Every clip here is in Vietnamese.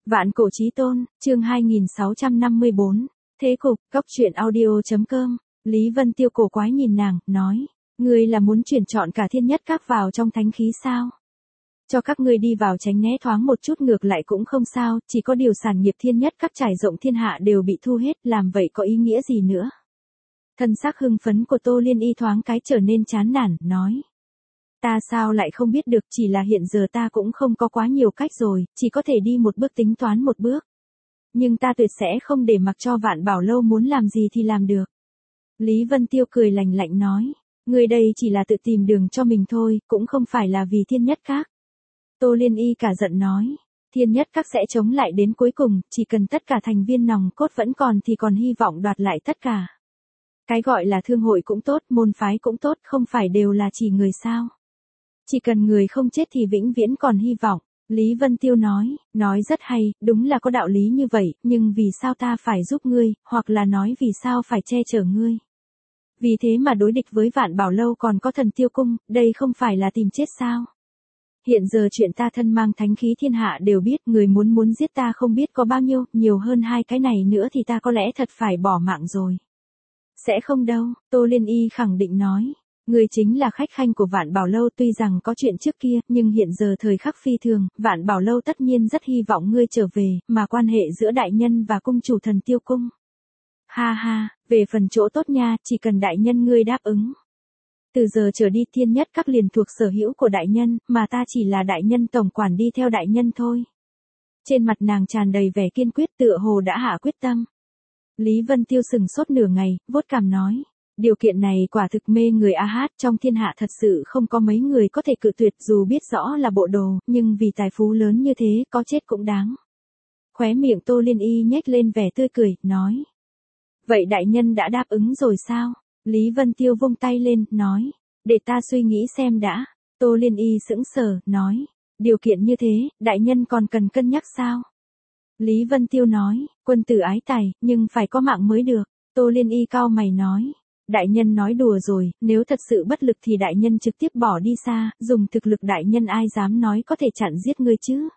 Vạn cổ chí tôn, chương 2654. Thế cục, Cóc truyện audio.com. Lý Vân Tiêu cổ quái nhìn nàng, nói. Ngươi là muốn chuyển chọn cả thiên nhất các vào trong thánh khí sao? Cho các ngươi đi vào tránh né thoáng một chút ngược lại cũng không sao, chỉ có điều sản nghiệp thiên nhất các trải rộng thiên hạ đều bị thu hết, làm vậy có ý nghĩa gì nữa? Thân sắc hưng phấn của Tô Liên Y thoáng cái trở nên chán nản, nói. Ta sao lại không biết được, chỉ là hiện giờ ta cũng không có quá nhiều cách rồi, chỉ có thể đi một bước tính toán một bước. Nhưng ta tuyệt sẽ không để mặc cho Vạn Bảo Lâu muốn làm gì thì làm được. Lý Vân Tiêu cười lạnh lạnh nói, người đây chỉ là tự tìm đường cho mình thôi, cũng không phải là vì thiên nhất các. Tô Liên Y cả giận nói, thiên nhất các sẽ chống lại đến cuối cùng, chỉ cần tất cả thành viên nòng cốt vẫn còn thì còn hy vọng đoạt lại tất cả. Cái gọi là thương hội cũng tốt, môn phái cũng tốt, không phải đều là chỉ người sao. Chỉ cần người không chết thì vĩnh viễn còn hy vọng. Lý Vân Tiêu nói rất hay, đúng là có đạo lý như vậy, nhưng vì sao ta phải giúp ngươi, hoặc là nói vì sao phải che chở ngươi. Vì thế mà đối địch với Vạn Bảo Lâu còn có Thần Tiêu Cung, đây không phải là tìm chết sao. Hiện giờ chuyện ta thân mang thánh khí thiên hạ đều biết, người muốn giết ta không biết có bao nhiêu, nhiều hơn hai cái này nữa thì ta có lẽ thật phải bỏ mạng rồi. Sẽ không đâu, Tô Liên Y khẳng định nói. Ngươi chính là khách khanh của Vạn Bảo Lâu, tuy rằng có chuyện trước kia, nhưng hiện giờ thời khắc phi thường, Vạn Bảo Lâu tất nhiên rất hy vọng ngươi trở về, mà quan hệ giữa đại nhân và cung chủ Thần Tiêu Cung. Ha ha, về phần chỗ tốt nha, chỉ cần đại nhân ngươi đáp ứng. Từ giờ trở đi thiên nhất các liền thuộc sở hữu của đại nhân, mà ta chỉ là đại nhân tổng quản đi theo đại nhân thôi. Trên mặt nàng tràn đầy vẻ kiên quyết, tựa hồ đã hạ quyết tâm. Lý Vân Tiêu sừng sốt nửa ngày, vuốt cằm nói. Điều kiện này quả thực mê người a hát, trong thiên hạ thật sự không có mấy người có thể cự tuyệt, dù biết rõ là bộ đồ, nhưng vì tài phú lớn như thế, có chết cũng đáng. Khóe miệng Tô Liên Y nhếch lên vẻ tươi cười, nói. Vậy đại nhân đã đáp ứng rồi sao? Lý Vân Tiêu vung tay lên, nói. Để ta suy nghĩ xem đã. Tô Liên Y sững sờ, nói. Điều kiện như thế, đại nhân còn cần cân nhắc sao? Lý Vân Tiêu nói, quân tử ái tài, nhưng phải có mạng mới được. Tô Liên Y cau mày nói. Đại nhân nói đùa rồi, nếu thật sự bất lực thì đại nhân trực tiếp bỏ đi xa, dùng thực lực đại nhân ai dám nói có thể chặn giết ngươi chứ.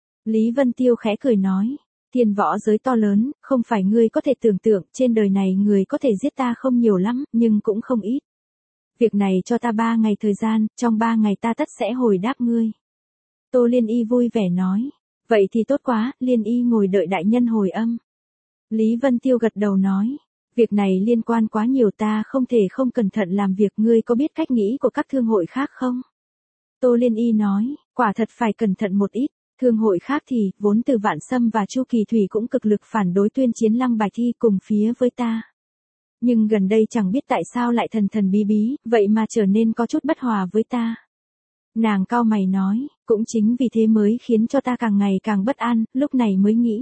Lý Vân Tiêu khẽ cười nói, thiên võ giới to lớn, không phải ngươi có thể tưởng tượng, trên đời này người có thể giết ta không nhiều lắm, nhưng cũng không ít. Việc này cho ta 3 ngày thời gian, trong 3 ngày ta tất sẽ hồi đáp ngươi. Tô Liên Y vui vẻ nói, vậy thì tốt quá, Liên Y ngồi đợi đại nhân hồi âm. Lý Vân Tiêu gật đầu nói. Việc này liên quan quá nhiều, ta không thể không cẩn thận làm việc, ngươi có biết cách nghĩ của các thương hội khác không? Tô Liên Y nói, quả thật phải cẩn thận một ít, thương hội khác thì, vốn từ Vạn Sâm và Chu Kỳ Thủy cũng cực lực phản đối tuyên chiến Lăng Bài Thi cùng phía với ta. Nhưng gần đây chẳng biết tại sao lại thần thần bí bí, vậy mà trở nên có chút bất hòa với ta. Nàng cau mày nói, cũng chính vì thế mới khiến cho ta càng ngày càng bất an, lúc này mới nghĩ.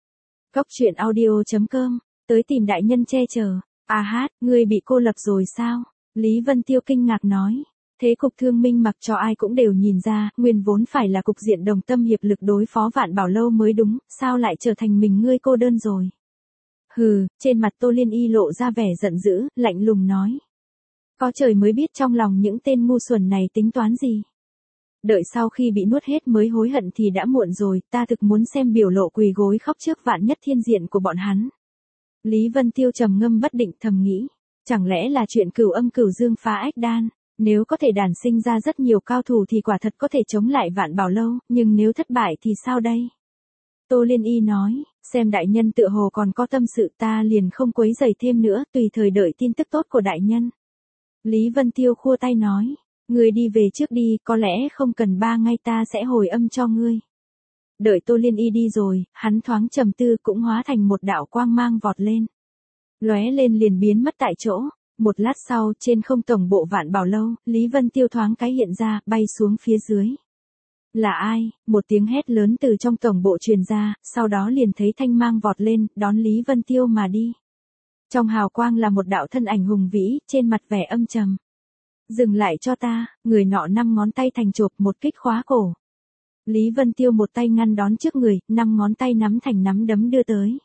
Cóc truyện audio.com. Tới tìm đại nhân che chở. À hát, ngươi bị cô lập rồi sao? Lý Vân Tiêu kinh ngạc nói. Thế cục thương minh mặc cho ai cũng đều nhìn ra, nguyên vốn phải là cục diện đồng tâm hiệp lực đối phó Vạn Bảo Lâu mới đúng, sao lại trở thành mình ngươi cô đơn rồi? Hừ, trên mặt Tô Liên Y lộ ra vẻ giận dữ, lạnh lùng nói. Có trời mới biết trong lòng những tên ngu xuẩn này tính toán gì. Đợi sau khi bị nuốt hết mới hối hận thì đã muộn rồi, ta thực muốn xem biểu lộ quỳ gối khóc trước Vạn Nhất Thiên diện của bọn hắn. Lý Vân Tiêu trầm ngâm bất định thầm nghĩ, chẳng lẽ là chuyện Cửu Âm Cửu Dương phá ách đan, nếu có thể đản sinh ra rất nhiều cao thủ thì quả thật có thể chống lại Vạn Bảo Lâu, nhưng nếu thất bại thì sao đây? Tô Liên Y nói, xem đại nhân tựa hồ còn có tâm sự, ta liền không quấy rầy thêm nữa, tùy thời đợi tin tức tốt của đại nhân. Lý Vân Tiêu khua tay nói, ngươi đi về trước đi, có lẽ không cần 3 ngày ta sẽ hồi âm cho ngươi. Đợi Tô Liên Y đi rồi, hắn thoáng trầm tư cũng hóa thành một đạo quang mang vọt lên. Lóe lên liền biến mất tại chỗ. Một lát sau, trên không tổng bộ Vạn Bảo Lâu, Lý Vân Tiêu thoáng cái hiện ra, bay xuống phía dưới. Là ai? Một tiếng hét lớn từ trong tổng bộ truyền ra, sau đó liền thấy thanh mang vọt lên, đón Lý Vân Tiêu mà đi. Trong hào quang là một đạo thân ảnh hùng vĩ, trên mặt vẻ âm trầm. Dừng lại cho ta, người nọ 5 ngón tay thành chộp một kích khóa cổ. Lý Vân Tiêu một tay ngăn đón trước người, 5 ngón tay nắm thành nắm đấm đưa tới.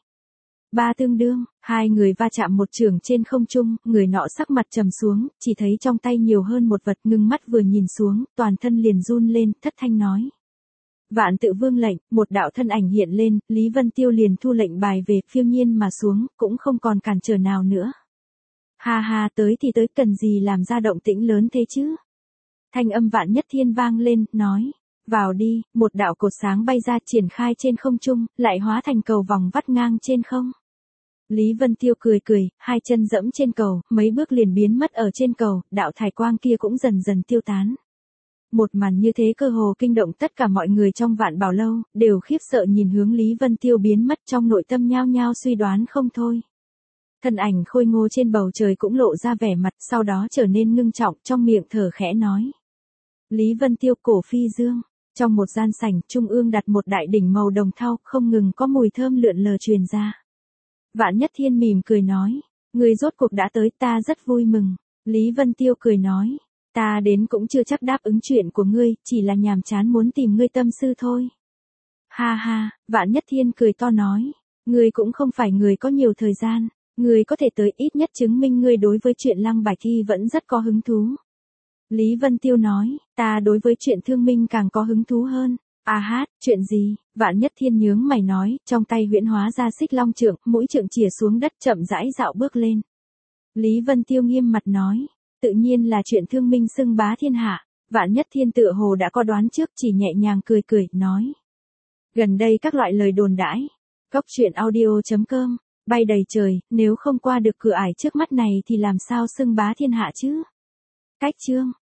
3 tương đương, 2 người va chạm một chưởng trên không trung, người nọ sắc mặt trầm xuống, chỉ thấy trong tay nhiều hơn một vật, ngưng mắt vừa nhìn xuống, toàn thân liền run lên, thất thanh nói. Vạn Tự Vương lệnh, một đạo thân ảnh hiện lên, Lý Vân Tiêu liền thu lệnh bài về, phiêu nhiên mà xuống, cũng không còn cản trở nào nữa. Ha ha, tới thì tới, cần gì làm ra động tĩnh lớn thế chứ? Thanh âm Vạn Nhất Thiên vang lên, nói, vào đi, một đạo cột sáng bay ra triển khai trên không trung, lại hóa thành cầu vòng vắt ngang trên không. Lý Vân Tiêu cười cười, hai chân dẫm trên cầu, mấy bước liền biến mất ở trên cầu, đạo thải quang kia cũng dần dần tiêu tán. Một màn như thế cơ hồ kinh động tất cả mọi người trong Vạn Bảo Lâu, đều khiếp sợ nhìn hướng Lý Vân Tiêu biến mất, trong nội tâm nhao nhao suy đoán không thôi. Thân ảnh khôi ngô trên bầu trời cũng lộ ra vẻ mặt, sau đó trở nên ngưng trọng, trong miệng thở khẽ nói. Lý Vân Tiêu, cổ phi dương. Trong một gian sảnh, trung ương đặt một đại đỉnh màu đồng thau, không ngừng có mùi thơm lượn lờ truyền ra. Vạn Nhất Thiên mỉm cười nói, người rốt cuộc đã tới, ta rất vui mừng. Lý Vân Tiêu cười nói, ta đến cũng chưa chắc đáp ứng chuyện của ngươi, chỉ là nhàm chán muốn tìm ngươi tâm sư thôi. Ha ha, Vạn Nhất Thiên cười to nói, ngươi cũng không phải người có nhiều thời gian, ngươi có thể tới, ít nhất chứng minh ngươi đối với chuyện Lăng Bạch Thi vẫn rất có hứng thú. Lý Vân Tiêu nói, ta đối với chuyện thương minh càng có hứng thú hơn. À hát, chuyện gì? Vạn Nhất Thiên nhướng mày nói, trong tay huyễn hóa ra xích long trượng, mũi trượng chìa xuống đất chậm rãi dạo bước lên. Lý Vân Tiêu nghiêm mặt nói, tự nhiên là chuyện thương minh xưng bá thiên hạ. Vạn Nhất Thiên tựa hồ đã có đoán trước, chỉ nhẹ nhàng cười cười, nói. Gần đây các loại lời đồn đãi. Cốc truyện audio.com, bay đầy trời, nếu không qua được cửa ải trước mắt này thì làm sao xưng bá thiên hạ chứ? Cách chương